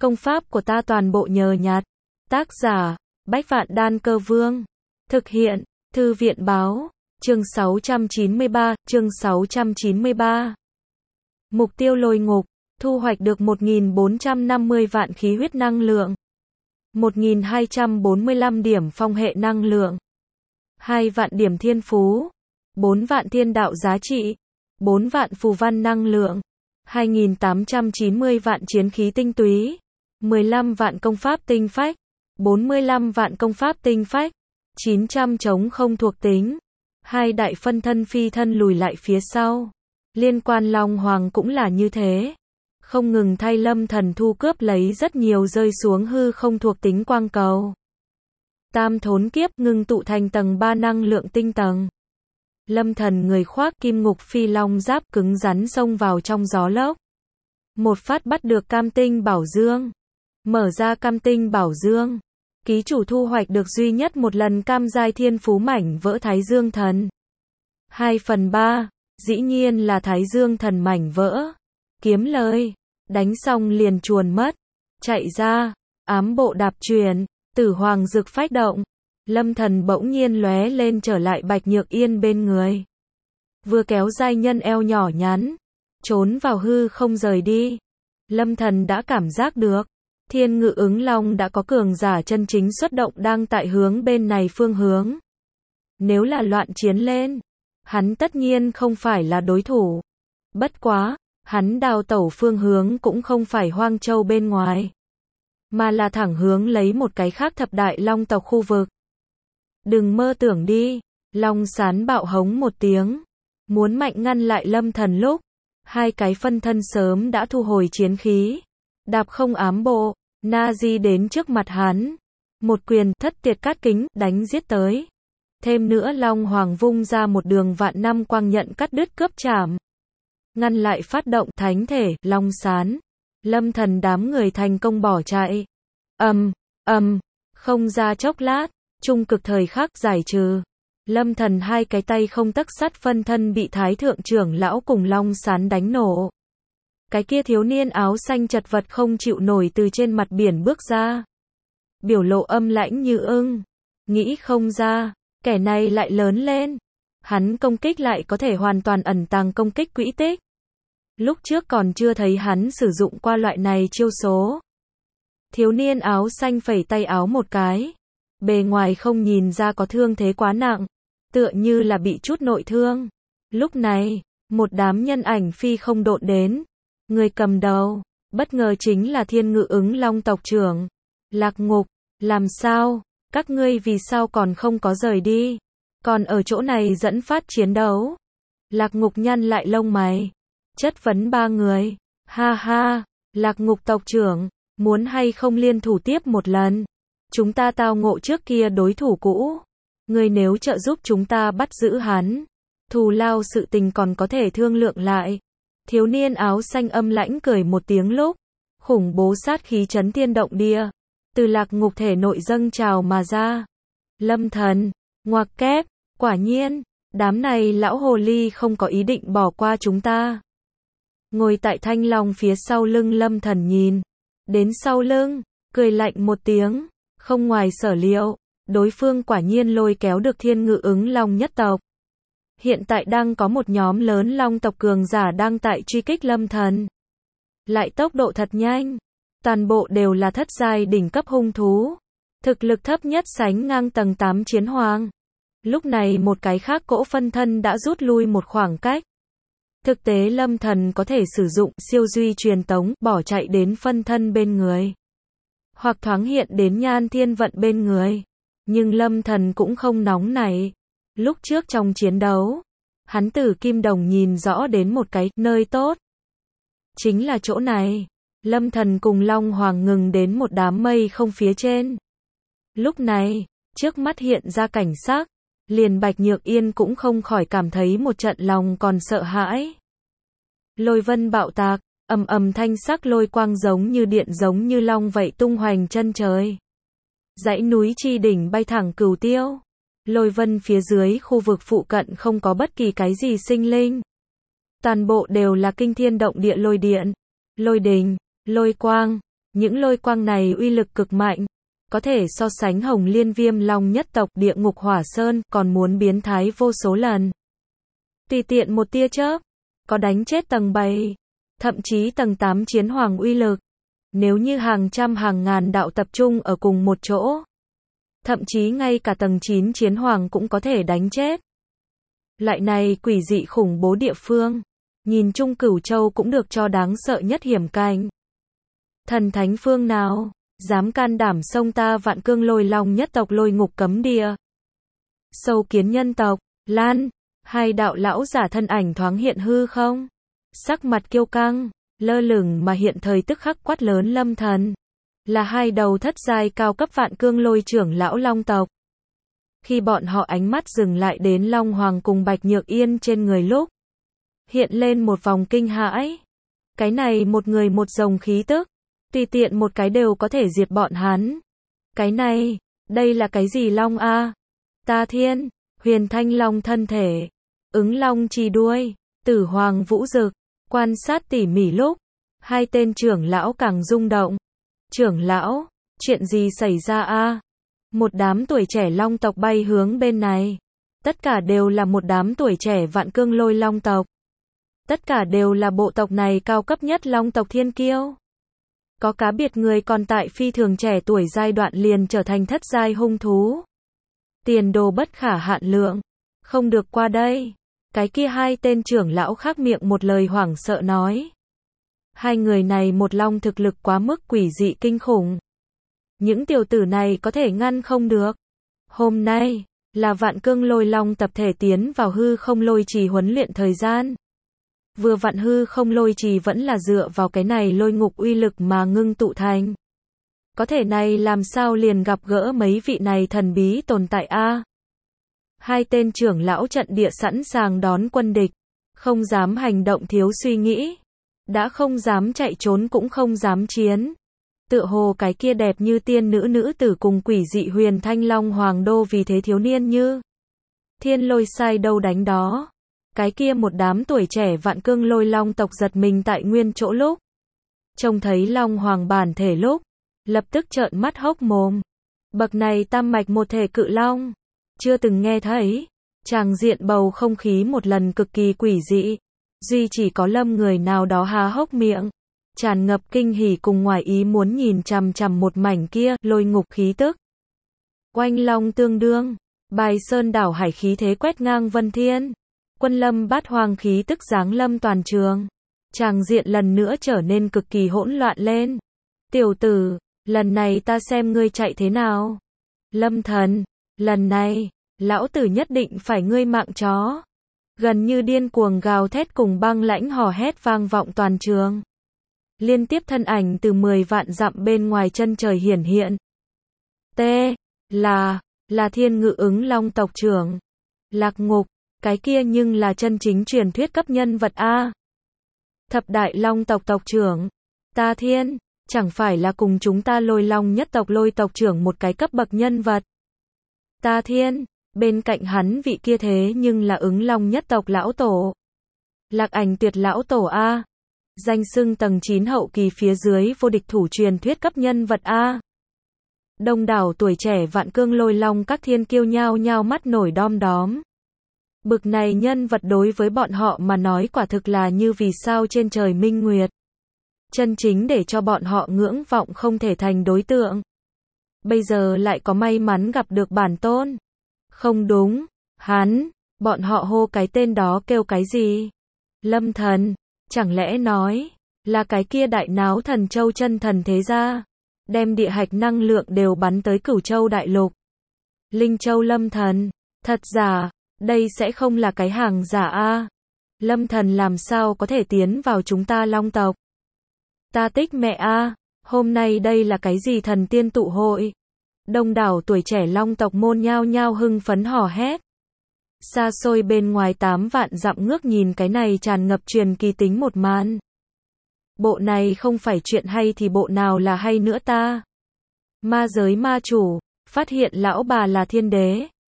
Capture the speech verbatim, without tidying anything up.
Công pháp của ta toàn bộ nhờ nhặt. Tác giả, Bách Vạn Đan Cơ Vương. Thực hiện, Thư viện Báo. Chương sáu trăm chín mươi ba, chương sáu trăm chín mươi ba. Mục tiêu lôi ngục, thu hoạch được một nghìn bốn trăm năm mươi vạn khí huyết năng lượng, một nghìn hai trăm bốn mươi lăm điểm phong hệ năng lượng, hai vạn điểm thiên phú, bốn vạn thiên đạo giá trị, bốn vạn phù văn năng lượng, hai nghìn tám trăm chín mươi vạn chiến khí tinh túy, mười lăm vạn công pháp tinh phách, bốn mươi lăm vạn công pháp tinh phách, chín trăm trống không thuộc tính, hai đại phân thân phi thân lùi lại phía sau. Liên quan Long Hoàng cũng là như thế, không ngừng thay Lâm Thần thu cướp lấy rất nhiều rơi xuống hư không thuộc tính quang cầu. Tam thốn kiếp ngưng tụ thành tầng ba năng lượng tinh tầng. Lâm Thần người khoác kim ngục phi long giáp cứng rắn xông vào trong gió lốc. Một phát bắt được cam tinh bảo dương. Mở ra cam tinh bảo dương. Ký chủ thu hoạch được duy nhất một lần cam giai thiên phú mảnh vỡ Thái Dương Thần. hai phần ba, dĩ nhiên là Thái Dương Thần mảnh vỡ. Kiếm lời. Đánh xong liền chuồn mất. Chạy ra. Ám bộ đạp truyền. Tử hoàng dực phách động. Lâm Thần bỗng nhiên lóe lên trở lại Bạch Nhược Yên bên người. Vừa kéo giai nhân eo nhỏ nhắn. Trốn vào hư không rời đi. Lâm Thần đã cảm giác được. Thiên Ngự Ứng Long đã có cường giả chân chính xuất động đang tại hướng bên này phương hướng. Nếu là loạn chiến lên, hắn tất nhiên không phải là đối thủ. Bất quá, hắn đào tẩu phương hướng cũng không phải Hoang Châu bên ngoài, mà là thẳng hướng lấy một cái khác thập đại long tộc khu vực. Đừng mơ tưởng đi, Long Sán bạo hống một tiếng, muốn mạnh ngăn lại Lâm Thần lúc, hai cái phân thân sớm đã thu hồi chiến khí, đạp không ám bộ, na di đến trước mặt hắn, một quyền thất tiệt cát kính đánh giết tới. Thêm nữa Long Hoàng vung ra một đường vạn năm quang nhận cắt đứt cướp chảm, ngăn lại phát động thánh thể Long Sán. Lâm Thần đám người thành công bỏ chạy. Ầm, ầm, không ra chốc lát, trung cực thời khắc giải trừ. Lâm Thần hai cái tay không tấc sắt phân thân bị Thái thượng trưởng lão cùng Long Sán đánh nổ. Cái kia thiếu niên áo xanh chật vật không chịu nổi từ trên mặt biển bước ra. Biểu lộ âm lãnh như ưng. Nghĩ không ra, kẻ này lại lớn lên. Hắn công kích lại có thể hoàn toàn ẩn tàng công kích quỹ tích. Lúc trước còn chưa thấy hắn sử dụng qua loại này chiêu số. Thiếu niên áo xanh phẩy tay áo một cái. Bề ngoài không nhìn ra có thương thế quá nặng, tựa như là bị chút nội thương. Lúc này, một đám nhân ảnh phi không độn đến. Người cầm đầu, bất ngờ chính là Thiên Ngự Ứng Long tộc trưởng. Lạc Ngục, làm sao, các ngươi vì sao còn không có rời đi, còn ở chỗ này dẫn phát chiến đấu. Lạc Ngục nhăn lại lông mày, chất vấn ba người. Ha ha, Lạc Ngục tộc trưởng, muốn hay không liên thủ tiếp một lần. Chúng ta tao ngộ trước kia đối thủ cũ. Ngươi nếu trợ giúp chúng ta bắt giữ hắn, thù lao sự tình còn có thể thương lượng lại. Thiếu niên áo xanh âm lãnh cười một tiếng lúc, khủng bố sát khí chấn thiên động địa, từ Lạc Ngục thể nội dâng trào mà ra. Lâm Thần, ngoặc kép, quả nhiên, đám này lão hồ ly không có ý định bỏ qua chúng ta. Ngồi tại thanh long phía sau lưng Lâm Thần nhìn, đến sau lưng, cười lạnh một tiếng, không ngoài sở liệu, đối phương quả nhiên lôi kéo được Thiên Ngự Ứng Long nhất tộc. Hiện tại đang có một nhóm lớn long tộc cường giả đang tại truy kích Lâm Thần. Lại tốc độ thật nhanh. Toàn bộ đều là thất giai đỉnh cấp hung thú. Thực lực thấp nhất sánh ngang tầng tám chiến hoàng. Lúc này một cái khác cỗ phân thân đã rút lui một khoảng cách. Thực tế Lâm Thần có thể sử dụng siêu duy truyền tống bỏ chạy đến phân thân bên người, hoặc thoáng hiện đến nhan thiên vận bên người. Nhưng Lâm Thần cũng không nóng nảy. Lúc trước trong chiến đấu, hắn từ Kim Đồng nhìn rõ đến một cái nơi tốt. Chính là chỗ này. Lâm Thần cùng Long Hoàng ngừng đến một đám mây không phía trên. Lúc này, trước mắt hiện ra cảnh sắc, liền Bạch Nhược Yên cũng không khỏi cảm thấy một trận lòng còn sợ hãi. Lôi vân bạo tạc, ầm ầm thanh sắc lôi quang giống như điện giống như long vậy tung hoành chân trời. Dãy núi chi đỉnh bay thẳng cửu tiêu. Lôi vân phía dưới khu vực phụ cận không có bất kỳ cái gì sinh linh. Toàn bộ đều là kinh thiên động địa lôi điện, lôi đình, lôi quang, Những lôi quang này uy lực cực mạnh, có thể so sánh Hồng Liên Viêm Long nhất tộc Địa Ngục Hỏa Sơn, còn muốn biến thái vô số lần. Tùy tiện một tia chớp, có đánh chết tầng bảy, thậm chí tầng tám chiến hoàng uy lực. Nếu như hàng trăm hàng ngàn đạo tập trung ở cùng một chỗ, thậm chí ngay cả tầng chín chiến hoàng cũng có thể đánh chết. Loại này quỷ dị khủng bố địa phương, nhìn chung Cửu Châu cũng được cho đáng sợ nhất hiểm cảnh. Thần thánh phương nào dám can đảm xông ta Vạn Cương Lôi Long nhất tộc Lôi Ngục cấm địa? Sâu kiến nhân tộc, Lan, hai đạo lão giả thân ảnh thoáng hiện hư không? Sắc mặt kiêu căng, lơ lửng mà hiện thời tức khắc quát lớn Lâm Thần. Là hai đầu thất giai cao cấp Vạn Cương Lôi trưởng lão Long tộc. Khi bọn họ ánh mắt dừng lại đến Long Hoàng cùng Bạch Nhược Yên trên người lúc, hiện lên một vòng kinh hãi. Cái này một người một dòng khí tức, tùy tiện một cái đều có thể diệt bọn hắn. Cái này, đây là cái gì Long a? Ta Thiên, Huyền Thanh Long thân thể, Ứng Long trì đuôi, Tử Hoàng Vũ Dực, quan sát tỉ mỉ lúc, hai tên trưởng lão càng rung động. Trưởng lão, chuyện gì xảy ra a? Một đám tuổi trẻ Long tộc bay hướng bên này. Tất cả đều là một đám tuổi trẻ Vạn Cương Lôi Long tộc. Tất cả đều là bộ tộc này cao cấp nhất Long tộc thiên kiêu. Có cá biệt người còn tại phi thường trẻ tuổi giai đoạn liền trở thành thất giai hung thú. Tiền đồ bất khả hạn lượng. Không được qua đây. Cái kia hai tên trưởng lão khác miệng một lời hoảng sợ nói. Hai người này một long thực lực quá mức quỷ dị kinh khủng. Những tiểu tử này có thể ngăn không được. Hôm nay, là Vạn Cương Lôi Long tập thể tiến vào hư không lôi trì huấn luyện thời gian. Vừa vặn hư không lôi trì vẫn là dựa vào cái này lôi ngục uy lực mà ngưng tụ thành. Có thể này làm sao liền gặp gỡ mấy vị này thần bí tồn tại a? Hai tên trưởng lão trận địa sẵn sàng đón quân địch, không dám hành động thiếu suy nghĩ, đã không dám chạy trốn cũng không dám chiến. Tựa hồ cái kia đẹp như tiên nữ nữ tử cùng quỷ dị Huyền Thanh Long Hoàng đô vì thế thiếu niên như thiên lôi sai đâu đánh đó. Cái kia một đám tuổi trẻ Vạn Cương Lôi Long tộc giật mình tại nguyên chỗ lúc trông thấy Long Hoàng bản thể lúc, lập tức trợn mắt hốc mồm. Bậc này tam mạch một thể cự long, chưa từng nghe thấy. Tràng diện bầu không khí một lần cực kỳ quỷ dị, duy chỉ có Lâm người nào đó há hốc miệng, tràn ngập kinh hỉ cùng ngoài ý muốn nhìn chằm chằm một mảnh kia lôi ngục khí tức. Oanh long tương đương, bài sơn đảo hải khí thế quét ngang vân thiên. Quân lâm bát hoang khí tức giáng lâm toàn trường. Tràng diện lần nữa trở nên cực kỳ hỗn loạn lên. Tiểu tử, lần này ta xem ngươi chạy thế nào. Lâm Thần, lần này, lão tử nhất định phải ngươi mạng chó. Gần như điên cuồng gào thét cùng băng lãnh hò hét vang vọng toàn trường. Liên tiếp thân ảnh từ mười vạn dặm bên ngoài chân trời hiển hiện. T. Là, là Thiên Ngự Ứng Long tộc trưởng. Lạc Ngục, cái kia nhưng là chân chính truyền thuyết cấp nhân vật a. Thập đại Long tộc tộc trưởng. Ta Thiên, chẳng phải là cùng chúng ta Lôi Long nhất tộc Lôi tộc trưởng một cái cấp bậc nhân vật. Ta Thiên, bên cạnh hắn vị kia thế nhưng là Ứng Long nhất tộc lão tổ. Lạc Ảnh Tuyệt lão tổ a. Danh xưng tầng chín hậu kỳ phía dưới vô địch thủ truyền thuyết cấp nhân vật a. Đông đảo tuổi trẻ Vạn Cương Lôi Long các thiên kiêu nhao nhao mắt nổi đom đóm. Bực này nhân vật đối với bọn họ mà nói quả thực là như vì sao trên trời minh nguyệt. Chân chính để cho bọn họ ngưỡng vọng không thể thành đối tượng. Bây giờ lại có may mắn gặp được bản tôn. Không đúng, hắn, bọn họ hô cái tên đó kêu cái gì? Lâm Thần, chẳng lẽ nói, là cái kia đại náo Thần Châu chân thần thế gia, đem địa hạch năng lượng đều bắn tới Cửu Châu đại lục. Linh Châu Lâm Thần, thật giả, đây sẽ không là cái hàng giả a. Lâm Thần làm sao có thể tiến vào chúng ta Long tộc? Ta tích mẹ a, hôm nay đây là cái gì thần tiên tụ hội? Đông đảo tuổi trẻ Long tộc môn nhao nhao hưng phấn hò hét. Xa xôi bên ngoài tám vạn dặm ngước nhìn cái này tràn ngập truyền kỳ tính một màn. Bộ này không phải chuyện hay thì bộ nào là hay nữa ta? Ma giới ma chủ, phát hiện lão bà là thiên đế.